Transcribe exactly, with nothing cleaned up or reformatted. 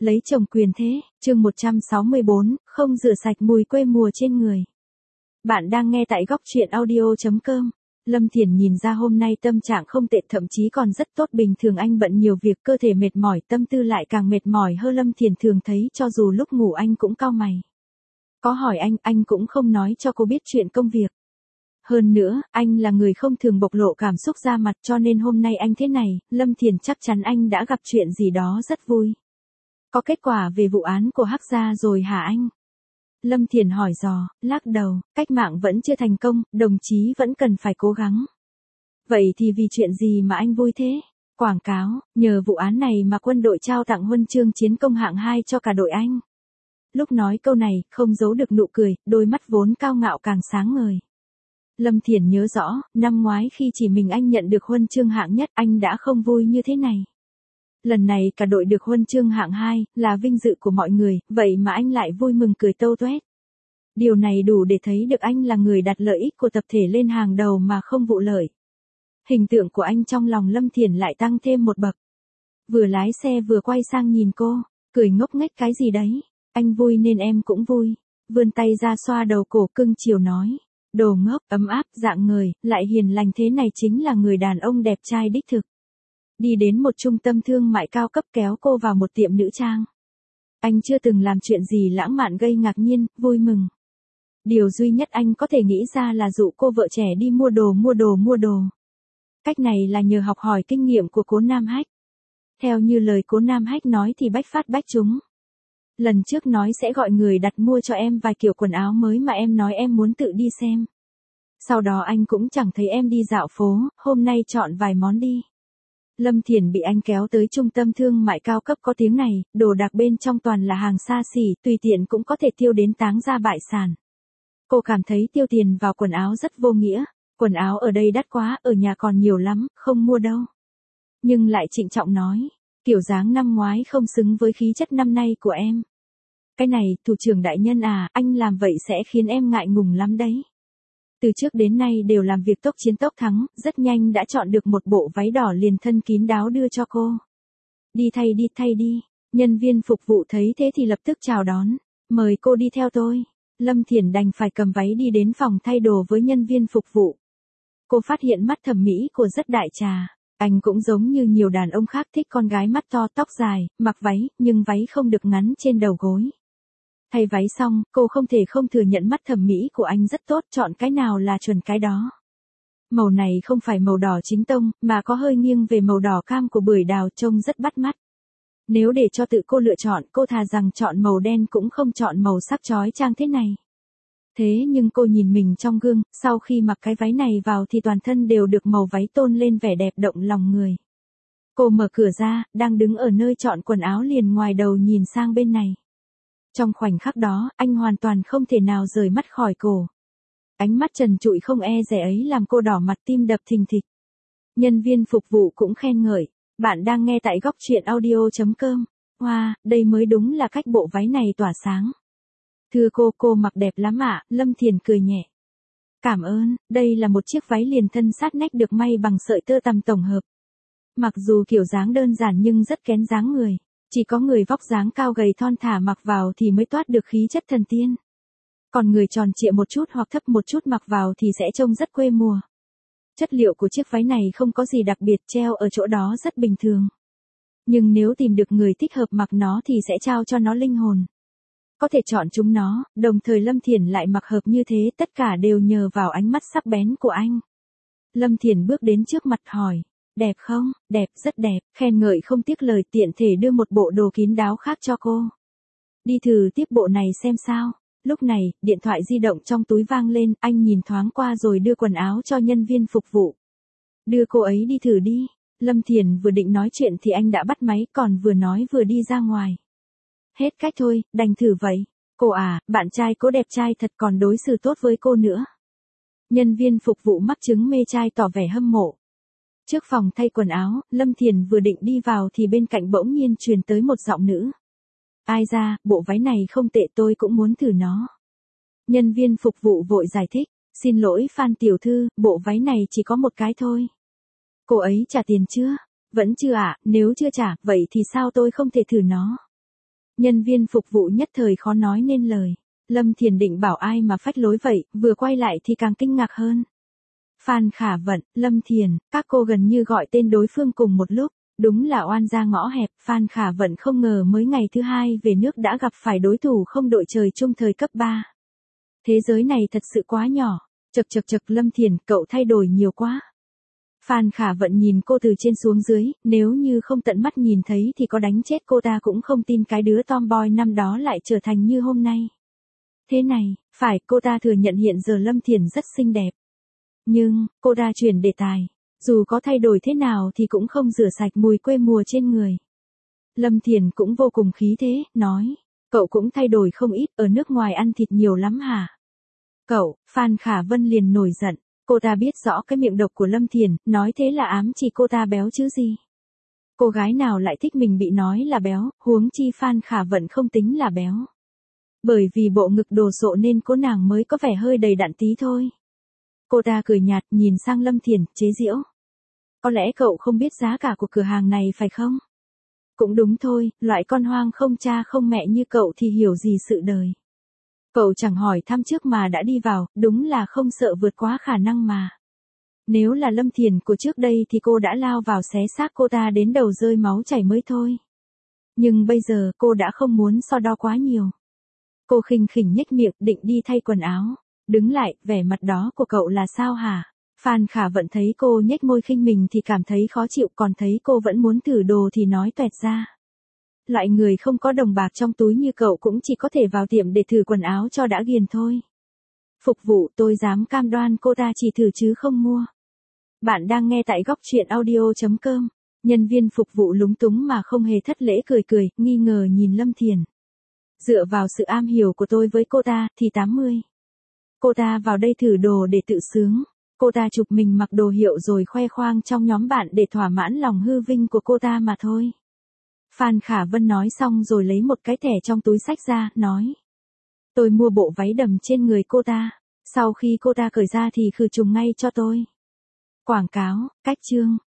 lấy chồng quyền thế, chương một trăm sáu mươi bốn, không rửa sạch mùi quê mùa trên người. Bạn đang nghe tại góc truyện audio chấm com. Lâm Thiển nhìn ra hôm nay tâm trạng không tệ, thậm chí còn rất tốt. Bình thường anh bận nhiều việc, cơ thể mệt mỏi, tâm tư lại càng mệt mỏi hơn. Lâm Thiển thường thấy cho dù lúc ngủ anh cũng cau mày. Có hỏi anh, anh cũng không nói cho cô biết chuyện công việc. Hơn nữa, anh là người không thường bộc lộ cảm xúc ra mặt, cho nên hôm nay anh thế này, Lâm Thiển chắc chắn anh đã gặp chuyện gì đó rất vui. Có kết quả về vụ án của Hắc gia rồi hả anh? Lâm Thiển hỏi dò, lắc đầu, cách mạng vẫn chưa thành công, đồng chí vẫn cần phải cố gắng. Vậy thì vì chuyện gì mà anh vui thế? Quảng cáo, nhờ vụ án này mà quân đội trao tặng huân chương chiến công hạng hai cho cả đội anh. Lúc nói câu này, không giấu được nụ cười, đôi mắt vốn cao ngạo càng sáng ngời. Lâm Thiển nhớ rõ, năm ngoái khi chỉ mình anh nhận được huân chương hạng nhất, anh đã không vui như thế này. Lần này cả đội được huân chương hạng hai, là vinh dự của mọi người, vậy mà anh lại vui mừng cười tâu tuét. Điều này đủ để thấy được anh là người đặt lợi ích của tập thể lên hàng đầu mà không vụ lợi. Hình tượng của anh trong lòng Lâm Thiển lại tăng thêm một bậc. Vừa lái xe vừa quay sang nhìn cô, cười ngốc nghếch cái gì đấy, anh vui nên em cũng vui. Vươn tay ra xoa đầu cổ cưng chiều nói. Đồ ngốc, ấm áp, dạng người, lại hiền lành thế này chính là người đàn ông đẹp trai đích thực. Đi đến một trung tâm thương mại cao cấp kéo cô vào một tiệm nữ trang. Anh chưa từng làm chuyện gì lãng mạn gây ngạc nhiên, vui mừng. Điều duy nhất anh có thể nghĩ ra là dụ cô vợ trẻ đi mua đồ mua đồ mua đồ. Cách này là nhờ học hỏi kinh nghiệm của cố Nam Hách. Theo như lời cố Nam Hách nói thì bách phát bách trúng. Lần trước nói sẽ gọi người đặt mua cho em vài kiểu quần áo mới mà em nói em muốn tự đi xem. Sau đó anh cũng chẳng thấy em đi dạo phố, hôm nay chọn vài món đi. Lâm Thiển bị anh kéo tới trung tâm thương mại cao cấp có tiếng này, đồ đạc bên trong toàn là hàng xa xỉ, tùy tiện cũng có thể tiêu đến táng ra bại sản. Cô cảm thấy tiêu tiền vào quần áo rất vô nghĩa, quần áo ở đây đắt quá, ở nhà còn nhiều lắm, không mua đâu. Nhưng lại trịnh trọng nói, kiểu dáng năm ngoái không xứng với khí chất năm nay của em. Cái này, thủ trưởng đại nhân à, anh làm vậy sẽ khiến em ngại ngùng lắm đấy. Từ trước đến nay đều làm việc tốc chiến tốc thắng, rất nhanh đã chọn được một bộ váy đỏ liền thân kín đáo đưa cho cô. Đi thay đi thay đi, nhân viên phục vụ thấy thế thì lập tức chào đón, mời cô đi theo tôi. Lâm Thiển đành phải cầm váy đi đến phòng thay đồ với nhân viên phục vụ. Cô phát hiện mắt thẩm mỹ của rất đại trà, anh cũng giống như nhiều đàn ông khác thích con gái mắt to tóc dài, mặc váy, nhưng váy không được ngắn trên đầu gối. Thay váy xong, cô không thể không thừa nhận mắt thẩm mỹ của anh rất tốt, chọn cái nào là chuẩn cái đó. Màu này không phải màu đỏ chính tông, mà có hơi nghiêng về màu đỏ cam của bưởi đào, trông rất bắt mắt. Nếu để cho tự cô lựa chọn, cô thà rằng chọn màu đen cũng không chọn màu sắc chói chang thế này. Thế nhưng cô nhìn mình trong gương, sau khi mặc cái váy này vào thì toàn thân đều được màu váy tôn lên vẻ đẹp động lòng người. Cô mở cửa ra, đang đứng ở nơi chọn quần áo liền ngoài đầu nhìn sang bên này. Trong khoảnh khắc đó, anh hoàn toàn không thể nào rời mắt khỏi cô. Ánh mắt trần trụi không e dè ấy làm cô đỏ mặt tim đập thình thịch. Nhân viên phục vụ cũng khen ngợi, bạn đang nghe tại góc truyện audio chấm com. Wow, đây mới đúng là cách bộ váy này tỏa sáng. Thưa cô, cô mặc đẹp lắm ạ, Lâm Thiển cười nhẹ. Cảm ơn, đây là một chiếc váy liền thân sát nách được may bằng sợi tơ tằm tổng hợp. Mặc dù kiểu dáng đơn giản nhưng rất kén dáng người. Chỉ có người vóc dáng cao gầy thon thả mặc vào thì mới toát được khí chất thần tiên. Còn người tròn trịa một chút hoặc thấp một chút mặc vào thì sẽ trông rất quê mùa. Chất liệu của chiếc váy này không có gì đặc biệt, treo ở chỗ đó rất bình thường. Nhưng nếu tìm được người thích hợp mặc nó thì sẽ trao cho nó linh hồn. Có thể chọn chúng nó, đồng thời Lâm Thiển lại mặc hợp như thế, tất cả đều nhờ vào ánh mắt sắc bén của anh. Lâm Thiển bước đến trước mặt hỏi. Đẹp không? Đẹp, rất đẹp, khen ngợi không tiếc lời, tiện thể đưa một bộ đồ kín đáo khác cho cô. Đi thử tiếp bộ này xem sao. Lúc này, điện thoại di động trong túi vang lên, anh nhìn thoáng qua rồi đưa quần áo cho nhân viên phục vụ. Đưa cô ấy đi thử đi. Lâm Thiển vừa định nói chuyện thì anh đã bắt máy, còn vừa nói vừa đi ra ngoài. Hết cách thôi, đành thử vậy. Cô à, bạn trai cô đẹp trai thật, còn đối xử tốt với cô nữa. Nhân viên phục vụ mắc chứng mê trai tỏ vẻ hâm mộ. Trước phòng thay quần áo, Lâm Thiển vừa định đi vào thì bên cạnh bỗng nhiên truyền tới một giọng nữ. Ai ra, bộ váy này không tệ, tôi cũng muốn thử nó. Nhân viên phục vụ vội giải thích, xin lỗi Phan tiểu thư, bộ váy này chỉ có một cái thôi. Cô ấy trả tiền chưa? Vẫn chưa ạ, à, nếu chưa trả, vậy thì sao tôi không thể thử nó? Nhân viên phục vụ nhất thời khó nói nên lời. Lâm Thiền định bảo ai mà phách lối vậy, vừa quay lại thì càng kinh ngạc hơn. Phan Khả Vận, Lâm Thiền, các cô gần như gọi tên đối phương cùng một lúc. Đúng là oan gia ngõ hẹp, Phan Khả Vận không ngờ mới ngày thứ hai về nước đã gặp phải đối thủ không đội trời chung thời cấp ba. Thế giới này thật sự quá nhỏ. Chật chật chật Lâm Thiền, cậu thay đổi nhiều quá. Phan Khả Vận nhìn cô từ trên xuống dưới, nếu như không tận mắt nhìn thấy thì có đánh chết cô ta cũng không tin cái đứa tomboy năm đó lại trở thành như hôm nay. Thế này, phải, cô ta thừa nhận hiện giờ Lâm Thiền rất xinh đẹp. Nhưng, cô ta chuyển đề tài. Dù có thay đổi thế nào thì cũng không rửa sạch mùi quê mùa trên người. Lâm Thiền cũng vô cùng khí thế, nói. Cậu cũng thay đổi không ít, ở nước ngoài ăn thịt nhiều lắm hả? Cậu, Phan Khả Vân liền nổi giận. Cô ta biết rõ cái miệng độc của Lâm Thiền, nói thế là ám chỉ cô ta béo chứ gì. Cô gái nào lại thích mình bị nói là béo, huống chi Phan Khả Vận không tính là béo. Bởi vì bộ ngực đồ sộ nên cô nàng mới có vẻ hơi đầy đặn tí thôi. Cô ta cười nhạt nhìn sang Lâm Thiền, chế giễu. Có lẽ cậu không biết giá cả của cửa hàng này phải không? Cũng đúng thôi, loại con hoang không cha không mẹ như cậu thì hiểu gì sự đời. Cậu chẳng hỏi thăm trước mà đã đi vào, đúng là không sợ vượt quá khả năng mà. Nếu là Lâm Thiền của trước đây thì cô đã lao vào xé xác cô ta đến đầu rơi máu chảy mới thôi. Nhưng bây giờ cô đã không muốn so đo quá nhiều. Cô khinh khỉnh nhếch miệng định đi thay quần áo. Đứng lại, vẻ mặt đó của cậu là sao hả? Phan Khả Vận thấy cô nhếch môi khinh mình thì cảm thấy khó chịu, còn thấy cô vẫn muốn thử đồ thì nói toẹt ra. Loại người không có đồng bạc trong túi như cậu cũng chỉ có thể vào tiệm để thử quần áo cho đã ghiền thôi. Phục vụ, tôi dám cam đoan cô ta chỉ thử chứ không mua. Bạn đang nghe tại góc truyện audio chấm com. Nhân viên phục vụ lúng túng mà không hề thất lễ cười cười, nghi ngờ nhìn Lâm Thiền. Dựa vào sự am hiểu của tôi với cô ta thì tám mươi. Cô ta vào đây thử đồ để tự sướng. Cô ta chụp mình mặc đồ hiệu rồi khoe khoang trong nhóm bạn để thỏa mãn lòng hư vinh của cô ta mà thôi. Phan Khả Vân nói xong rồi lấy một cái thẻ trong túi xách ra, nói. Tôi mua bộ váy đầm trên người cô ta. Sau khi cô ta cởi ra thì khử trùng ngay cho tôi. Quảng cáo, cách chương.